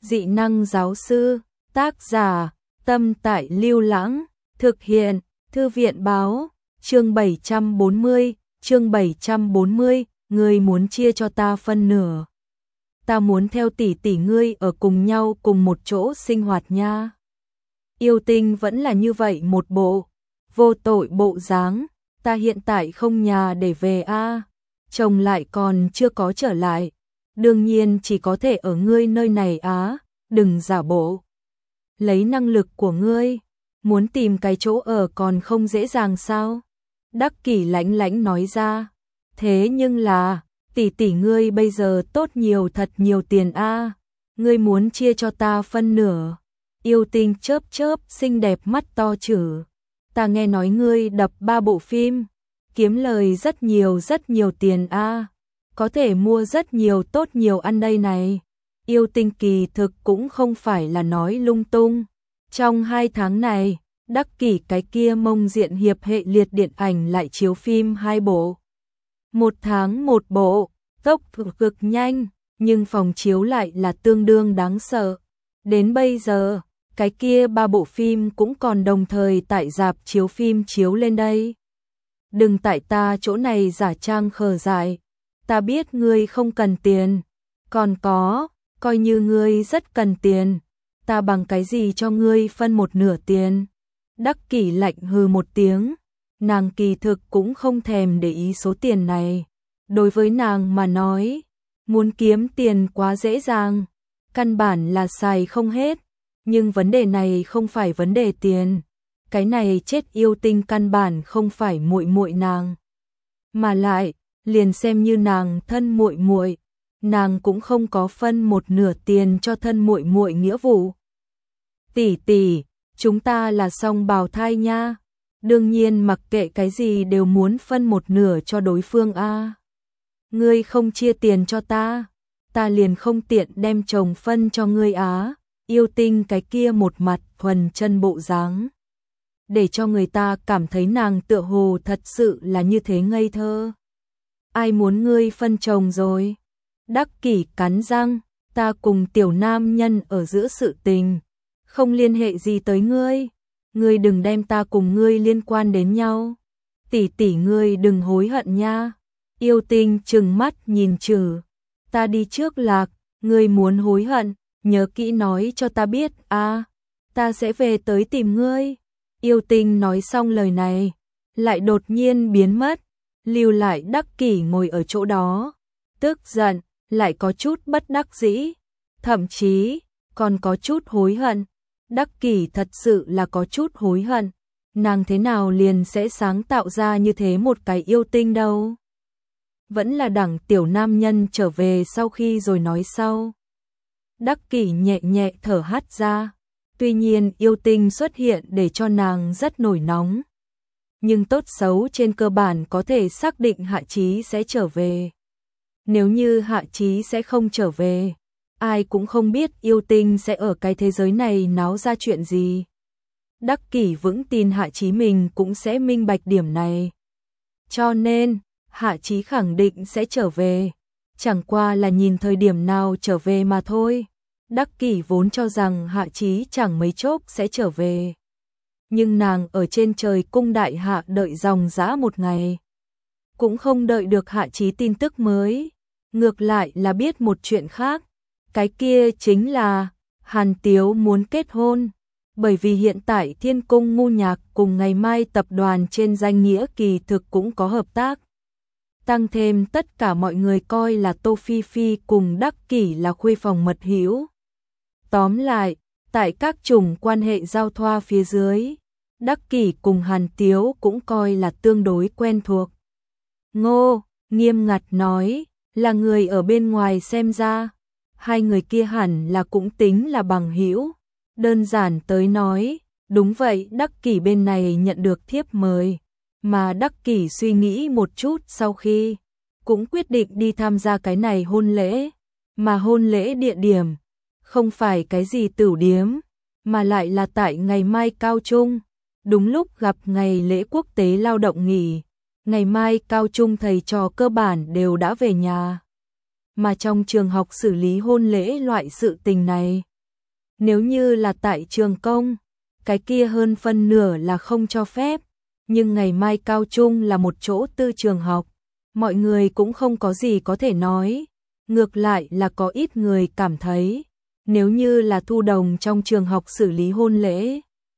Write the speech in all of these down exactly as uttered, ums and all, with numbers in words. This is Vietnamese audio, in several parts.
Dị năng giáo sư, tác giả, Tâm Tại Lưu Lãng, thực hiện, Thư viện báo, chương bảy trăm bốn mươi, chương bảy trăm bốn mươi, ngươi muốn chia cho ta phân nửa. Ta muốn theo tỷ tỷ ngươi ở cùng nhau cùng một chỗ sinh hoạt nha. Yêu Tinh vẫn là như vậy một bộ, vô tội bộ dáng, ta hiện tại không nhà để về a, chồng lại còn chưa có trở lại, đương nhiên chỉ có thể ở ngươi nơi này á, đừng giả bộ. Lấy năng lực của ngươi, muốn tìm cái chỗ ở còn không dễ dàng sao? Đắc Kỷ lãnh lãnh nói ra, thế nhưng là, tỷ tỷ ngươi bây giờ tốt nhiều thật nhiều tiền a, ngươi muốn chia cho ta phân nửa. Yêu Tinh chớp chớp xinh đẹp mắt to chử, ta nghe nói ngươi đập ba bộ phim, kiếm lời rất nhiều rất nhiều tiền a, có thể mua rất nhiều tốt nhiều ăn đây này. Yêu Tinh kỳ thực cũng không phải là nói lung tung. Trong hai tháng này, Đắc Kỷ cái kia mông diện hiệp hệ liệt điện ảnh lại chiếu phim hai bộ. Một tháng một bộ, tốc độ cực nhanh, nhưng phòng chiếu lại là tương đương đáng sợ. Đến bây giờ, cái kia ba bộ phim cũng còn đồng thời tại rạp chiếu phim chiếu lên đây. Đừng tại ta chỗ này giả trang khờ dại, ta biết ngươi không cần tiền, còn có, coi như ngươi rất cần tiền, ta bằng cái gì cho ngươi phân một nửa tiền. Đắc Kỷ lạnh hừ một tiếng, nàng kỳ thực cũng không thèm để ý số tiền này. Đối với nàng mà nói, muốn kiếm tiền quá dễ dàng, căn bản là xài không hết, nhưng vấn đề này không phải vấn đề tiền. Cái này chết Yêu Tinh căn bản không phải muội muội nàng, mà lại, liền xem như nàng thân muội muội, nàng cũng không có phân một nửa tiền cho thân muội muội nghĩa vụ. Tỷ tỷ, chúng ta là song bào thai nha, đương nhiên mặc kệ cái gì đều muốn phân một nửa cho đối phương a. Ngươi không chia tiền cho ta, ta liền không tiện đem chồng phân cho ngươi á. Yêu Tinh cái kia một mặt thuần chân bộ dáng, để cho người ta cảm thấy nàng tựa hồ thật sự là như thế ngây thơ. Ai muốn ngươi phân chồng rồi? Đắc Kỷ cắn răng, ta cùng tiểu nam nhân ở giữa sự tình, không liên hệ gì tới ngươi, ngươi đừng đem ta cùng ngươi liên quan đến nhau. Tỷ tỷ ngươi đừng hối hận nha. Yêu Tinh trừng mắt nhìn trừ, ta đi trước lạc, ngươi muốn hối hận, nhớ kỹ nói cho ta biết a, ta sẽ về tới tìm ngươi. Yêu Tinh nói xong lời này, lại đột nhiên biến mất, lưu lại Đắc Kỷ ngồi ở chỗ đó, tức giận, lại có chút bất đắc dĩ, thậm chí còn có chút hối hận. Đắc Kỷ thật sự là có chút hối hận, nàng thế nào liền sẽ sáng tạo ra như thế một cái yêu tinh đâu. Vẫn là đẳng tiểu nam nhân trở về sau khi rồi nói sau. Đắc Kỷ nhẹ nhẹ thở hắt ra, tuy nhiên yêu tinh xuất hiện để cho nàng rất nổi nóng, nhưng tốt xấu trên cơ bản có thể xác định Hạ Chí sẽ trở về. Nếu như Hạ Chí sẽ không trở về, ai cũng không biết yêu tinh sẽ ở cái thế giới này náo ra chuyện gì. Đắc Kỷ vững tin Hạ Chí mình cũng sẽ minh bạch điểm này. Cho nên, Hạ Chí khẳng định sẽ trở về, chẳng qua là nhìn thời điểm nào trở về mà thôi. Đắc Kỷ vốn cho rằng Hạ Chí chẳng mấy chốc sẽ trở về, nhưng nàng ở trên trời cung đại hạ đợi dòng dã một ngày, cũng không đợi được Hạ Chí tin tức mới, ngược lại là biết một chuyện khác, cái kia chính là Hàn Tiếu muốn kết hôn, bởi vì hiện tại Thiên Cung Ngu Nhạc cùng Ngày Mai tập đoàn trên danh nghĩa kỳ thực cũng có hợp tác. Tăng thêm tất cả mọi người coi là Tô Phi Phi cùng Đắc Kỷ là khuê phòng mật hữu. Tóm lại, tại các chủng quan hệ giao thoa phía dưới, Đắc Kỷ cùng Hàn Tiếu cũng coi là tương đối quen thuộc. Ngô, nghiêm ngặt nói, là người ở bên ngoài xem ra, hai người kia hẳn là cũng tính là bằng hữu. Đơn giản tới nói, đúng vậy, Đắc Kỷ bên này nhận được thiếp mời, mà Đắc Kỷ suy nghĩ một chút sau khi, cũng quyết định đi tham gia cái này hôn lễ, mà hôn lễ địa điểm, không phải cái gì tửu điếm, mà lại là tại Ngày Mai Cao Trung, đúng lúc gặp ngày lễ quốc tế lao động nghỉ. Ngày mai cao trung thầy trò cơ bản đều đã về nhà, mà trong trường học xử lý hôn lễ loại sự tình này, Nếu như là tại trường công, cái kia hơn phân nửa là không cho phép, nhưng ngày mai cao trung là một chỗ tư trường học, mọi người cũng không có gì có thể nói, ngược lại là có ít người cảm thấy, nếu như là Thu Đồng trong trường học xử lý hôn lễ,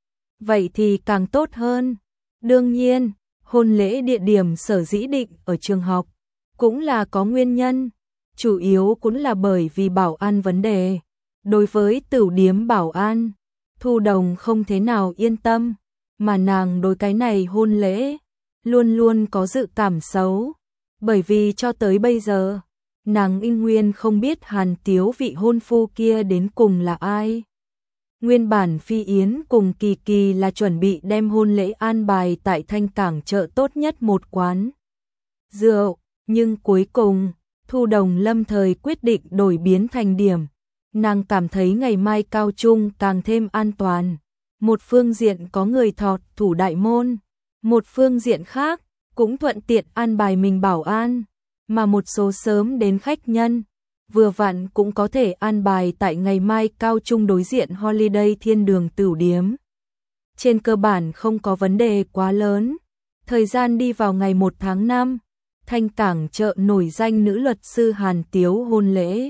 vậy thì càng tốt hơn. Đương nhiên, hôn lễ địa điểm sở dĩ định ở trường học, cũng là có nguyên nhân, chủ yếu cũng là bởi vì bảo an vấn đề. Đối với tửu điếm bảo an, Thu Đồng không thế nào yên tâm, mà nàng đối cái này hôn lễ, luôn luôn có dự cảm xấu, bởi vì cho tới bây giờ, nàng in nguyên không biết Hàn Tiếu vị hôn phu kia đến cùng là ai. Nguyên bản Phi Yến cùng Kỳ Kỳ là chuẩn bị đem hôn lễ an bài tại Thanh Cảng chợ tốt nhất một quán rượu, nhưng cuối cùng, Thu Đồng lâm thời quyết định đổi biến thành điểm. Nàng cảm thấy ngày mai cao trung càng thêm an toàn. Một phương diện có người thọt thủ đại môn, một phương diện khác cũng thuận tiện an bài mình bảo an, mà một số sớm đến khách nhân, vừa vặn cũng có thể an bài tại ngày mai cao trung đối diện Holiday Thiên Đường Tửu Điếm. Trên cơ bản không có vấn đề quá lớn. Thời gian đi vào ngày một tháng năm, Thanh Cảng chợ nổi danh nữ luật sư Hàn Tiếu hôn lễ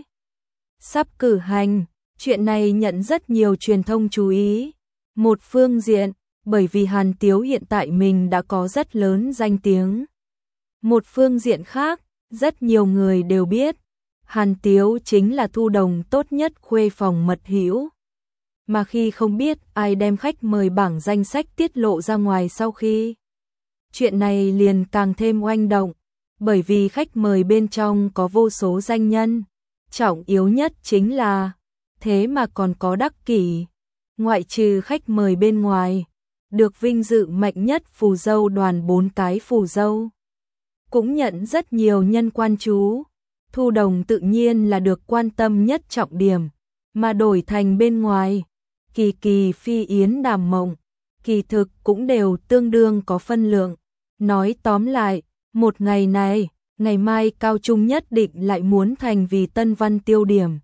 sắp cử hành, chuyện này nhận rất nhiều truyền thông chú ý. Một phương diện, bởi vì Hàn Tiếu hiện tại mình đã có rất lớn danh tiếng. Một phương diện khác, rất nhiều người đều biết, Hàn Tiếu chính là Thu Đồng tốt nhất khuê phòng mật hữu. Mà khi không biết ai đem khách mời bảng danh sách tiết lộ ra ngoài sau khi, chuyện này liền càng thêm oanh động, bởi vì khách mời bên trong có vô số danh nhân. Trọng yếu nhất chính là, thế mà còn có đắc kỷ, ngoại trừ khách mời bên ngoài, được vinh dự mạnh nhất phù dâu đoàn bốn cái phù dâu. Cũng nhận rất nhiều nhân quan chú, Thu Đồng tự nhiên là được quan tâm nhất trọng điểm, mà đổi thành bên ngoài, Kỳ Kỳ Phi Yến Đàm Mộng, kỳ thực cũng đều tương đương có phân lượng. Nói tóm lại, một ngày này, ngày mai cao trung nhất định lại muốn thành vì tân văn tiêu điểm.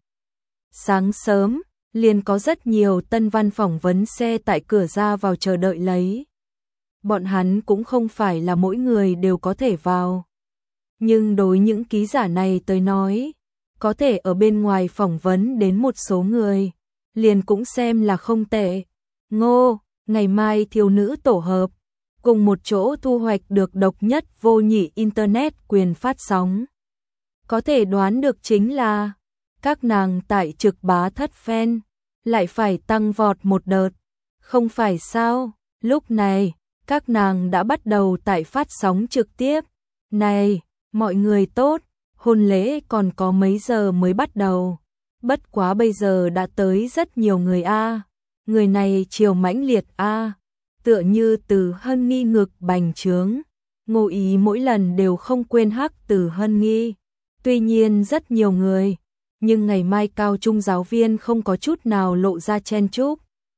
Sáng sớm, liền có rất nhiều tân văn phỏng vấn xe tại cửa ra vào chờ đợi lấy. Bọn hắn cũng không phải là mỗi người đều có thể vào. Nhưng đối những ký giả này tới nói, có thể ở bên ngoài phỏng vấn đến một số người, liền cũng xem là không tệ. Ngô, ngày mai thiếu nữ tổ hợp, cùng một chỗ thu hoạch được độc nhất vô nhị Internet quyền phát sóng. Có thể đoán được chính là, các nàng tại trực bá thất fan, lại phải tăng vọt một đợt. Không phải sao, lúc này, các nàng đã bắt đầu tại phát sóng trực tiếp. Này, mọi người tốt, hôn lễ còn có mấy giờ mới bắt đầu. Bất quá bây giờ đã tới rất nhiều người a. Người này chiều mãnh liệt a. Tựa như Từ Hân Nghi ngực bành trướng, Ngô Ý mỗi lần đều không quên hắc Từ Hân Nghi. Tuy nhiên rất nhiều người, nhưng ngày mai cao trung giáo viên không có chút nào lộ ra chen chúc.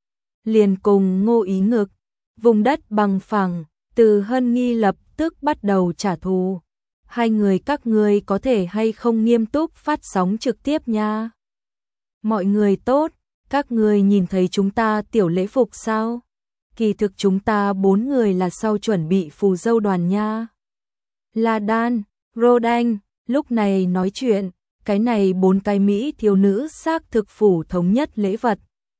Liền cùng Ngô Ý ngực, vùng đất bằng phẳng, Từ Hân Nghi lập tức bắt đầu trả thù. Hai người các ngươi có thể hay không nghiêm túc phát sóng trực tiếp nha. Mọi người tốt, các ngươi nhìn thấy chúng ta tiểu lễ phục sao? Kỳ thực chúng ta bốn người là sau chuẩn bị phù dâu đoàn nha. La Đan, Rodan, lúc này nói chuyện, cái này bốn cái Mỹ thiếu nữ xác thực phủ thống nhất lễ vật.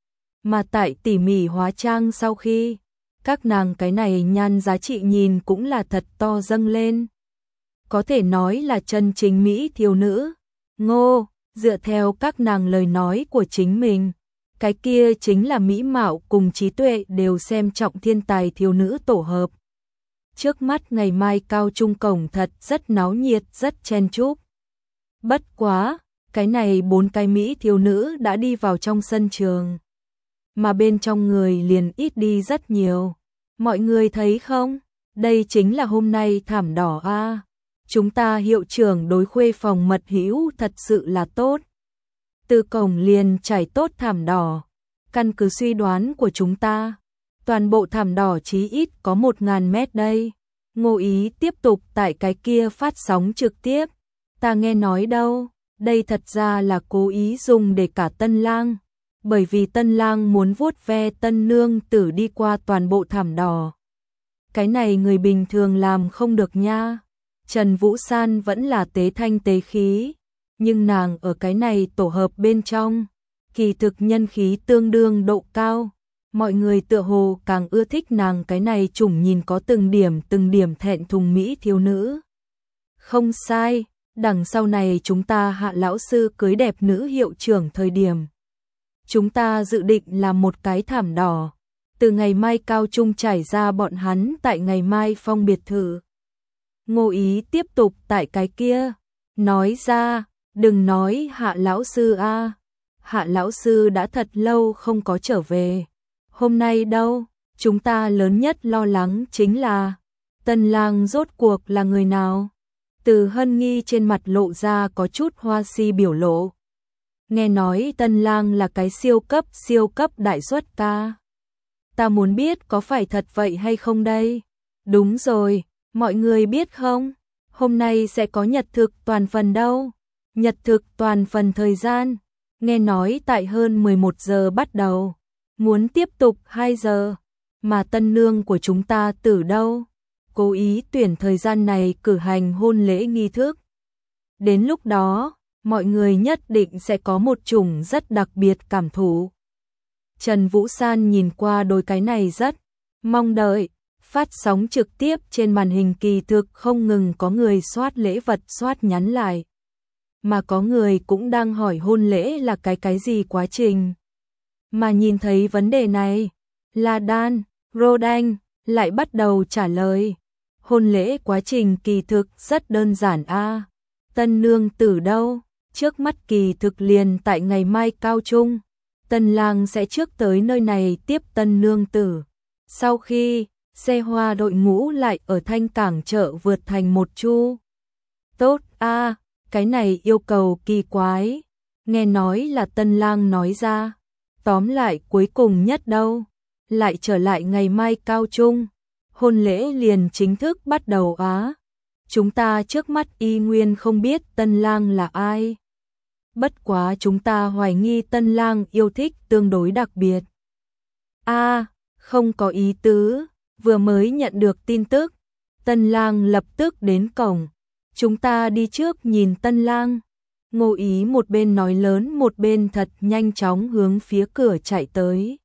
Mà tại tỉ mỉ hóa trang sau khi, các nàng cái này nhan giá trị nhìn cũng là thật to dâng lên. Có thể nói là chân chính Mỹ thiếu nữ. Ngô, dựa theo các nàng lời nói của chính mình, cái kia chính là mỹ mạo cùng trí tuệ đều xem trọng thiên tài thiếu nữ tổ hợp. Trước mắt ngày mai cao trung cổng thật rất náo nhiệt, rất chen chúc. Bất quá, cái này bốn cái Mỹ thiếu nữ đã đi vào trong sân trường, mà bên trong người liền ít đi rất nhiều. Mọi người thấy không? Đây chính là hôm nay thảm đỏ a. Chúng ta hiệu trưởng đối khuê phòng mật hữu thật sự là tốt. Từ cổng liền trải tốt thảm đỏ. Căn cứ suy đoán của chúng ta, toàn bộ thảm đỏ chí ít có một ngàn mét đây. Ngô Ý tiếp tục tại cái kia phát sóng trực tiếp. Ta nghe nói đâu, đây thật ra là cố ý dùng để cả tân lang. bởi vì tân lang muốn vuốt ve tân nương tử đi qua toàn bộ thảm đỏ. Cái này người bình thường làm không được nha. Trần Vũ San vẫn là tế thanh tế khí, nhưng nàng ở cái này tổ hợp bên trong, kỳ thực nhân khí tương đương độ cao. Mọi người tựa hồ càng ưa thích nàng cái này chủng nhìn có từng điểm từng điểm thẹn thùng mỹ thiếu nữ. Không sai, đằng sau này chúng ta Hạ lão sư cưới đẹp nữ hiệu trưởng thời điểm. Chúng ta dự định làm một cái thảm đỏ, từ ngày mai cao trung trải ra bọn hắn tại ngày mai phong biệt thự. Ngô Ý tiếp tục tại cái kia, nói ra, đừng nói Hạ lão sư a, Hạ lão sư đã thật lâu không có trở về. Hôm nay đâu, chúng ta lớn nhất lo lắng chính là tân lang rốt cuộc là người nào. Từ Hân Nghi trên mặt lộ ra có chút hoa si biểu lộ. Nghe nói tân lang là cái siêu cấp siêu cấp đại xuất ca. Ta muốn biết có phải thật vậy hay không đây? Đúng rồi, mọi người biết không? Hôm nay sẽ có nhật thực toàn phần đâu. Nhật thực toàn phần thời gian, nghe nói tại hơn mười một giờ bắt đầu. Muốn tiếp tục hai giờ, mà tân nương của chúng ta từ đâu? Cố ý tuyển thời gian này cử hành hôn lễ nghi thức. Đến lúc đó, mọi người nhất định sẽ có một chủng rất đặc biệt cảm thụ. Trần Vũ San nhìn qua đôi cái này rất mong đợi, phát sóng trực tiếp trên màn hình kỳ thực không ngừng có người soát lễ vật soát nhắn lại. Mà có người cũng đang hỏi hôn lễ là cái cái gì quá trình. Mà nhìn thấy vấn đề này, La Đan, Rodan lại bắt đầu trả lời. Hôn lễ quá trình kỳ thực rất đơn giản a. Tân nương tử đâu? Trước mắt kỳ thực liền tại ngày mai cao trung. Tân lang sẽ trước tới nơi này tiếp tân nương tử. Sau khi, xe hoa đội ngũ lại ở Thanh Cảng chợ vượt thành một chu. Tốt a, cái này yêu cầu kỳ quái. Nghe nói là tân lang nói ra. Tóm lại cuối cùng nhất đâu, lại trở lại ngày mai cao trung, hôn lễ liền chính thức bắt đầu á. Chúng ta trước mắt y nguyên không biết tân lang là ai. Bất quá chúng ta hoài nghi tân lang yêu thích tương đối đặc biệt. A, không có ý tứ, vừa mới nhận được tin tức, tân lang lập tức đến cổng. Chúng ta đi trước nhìn tân lang. Ngô Ý một bên nói lớn một bên thật nhanh chóng hướng phía cửa chạy tới.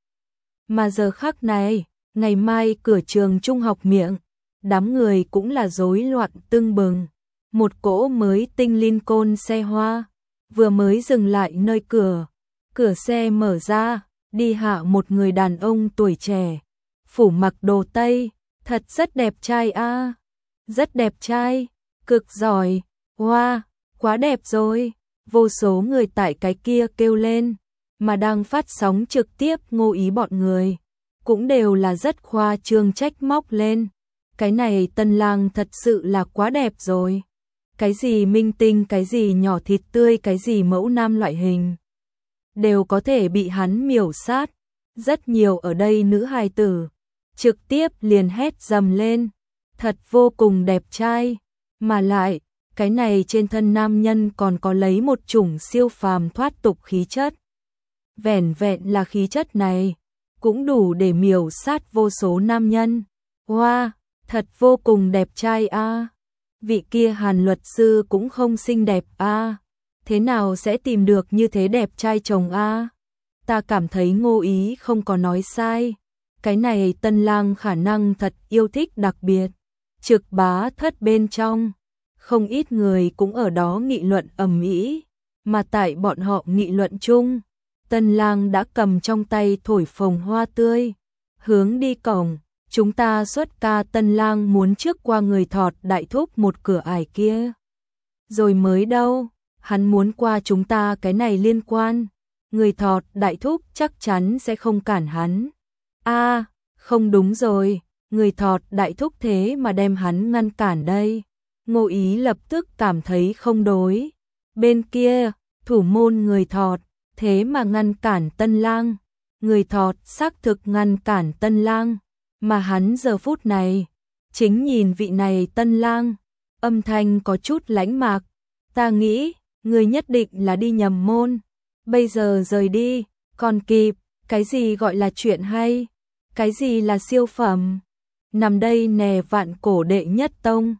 Mà giờ khắc này, ngày mai cửa trường trung học miệng, đám người cũng là rối loạn tưng bừng. Một cỗ mới tinh Lincoln xe hoa, vừa mới dừng lại nơi cửa. Cửa xe mở ra, đi hạ một người đàn ông tuổi trẻ, phủ mặc đồ Tây, thật rất đẹp trai a, rất đẹp trai, cực giỏi, wow, quá đẹp rồi. Vô số người tại cái kia kêu lên, mà đang phát sóng trực tiếp Ngô Ý bọn người, cũng đều là rất khoa trương trách móc lên. Cái này tân lang thật sự là quá đẹp rồi. Cái gì minh tinh, cái gì nhỏ thịt tươi, cái gì mẫu nam loại hình, đều có thể bị hắn miểu sát. Rất nhiều ở đây nữ hài tử, trực tiếp liền hét dầm lên, thật vô cùng đẹp trai, mà lại cái này trên thân nam nhân còn có lấy một chủng siêu phàm thoát tục khí chất. Vẻn vẹn là khí chất này, cũng đủ để miểu sát vô số nam nhân. Wow, thật vô cùng đẹp trai a. Vị kia Hàn luật sư cũng không xinh đẹp a. Thế nào sẽ tìm được như thế đẹp trai chồng a? Ta cảm thấy Ngô Ý không có nói sai. Cái này tân lang khả năng thật yêu thích đặc biệt. Trực bá thất bên trong, không ít người cũng ở đó nghị luận ầm ĩ, mà tại bọn họ nghị luận chung, tân lang đã cầm trong tay thổi phồng hoa tươi, hướng đi cổng. Chúng ta xuất ca tân lang muốn trước qua người thọt đại thúc một cửa ải kia. Rồi mới đâu, hắn muốn qua chúng ta cái này liên quan. Người thọt đại thúc chắc chắn sẽ không cản hắn. A, không đúng rồi, người thọt đại thúc thế mà đem hắn ngăn cản đây. Ngô Ý lập tức cảm thấy không đối. Bên kia, thủ môn người thọt, thế mà ngăn cản tân lang. Người thọt xác thực ngăn cản tân lang, mà hắn giờ phút này, chính nhìn vị này tân lang, âm thanh có chút lãnh mạc. Ta nghĩ, người nhất định là đi nhầm môn, bây giờ rời đi, Còn kịp, cái gì gọi là chuyện hay? Cái gì là siêu phẩm? Nằm đây nè vạn cổ đệ nhất tông.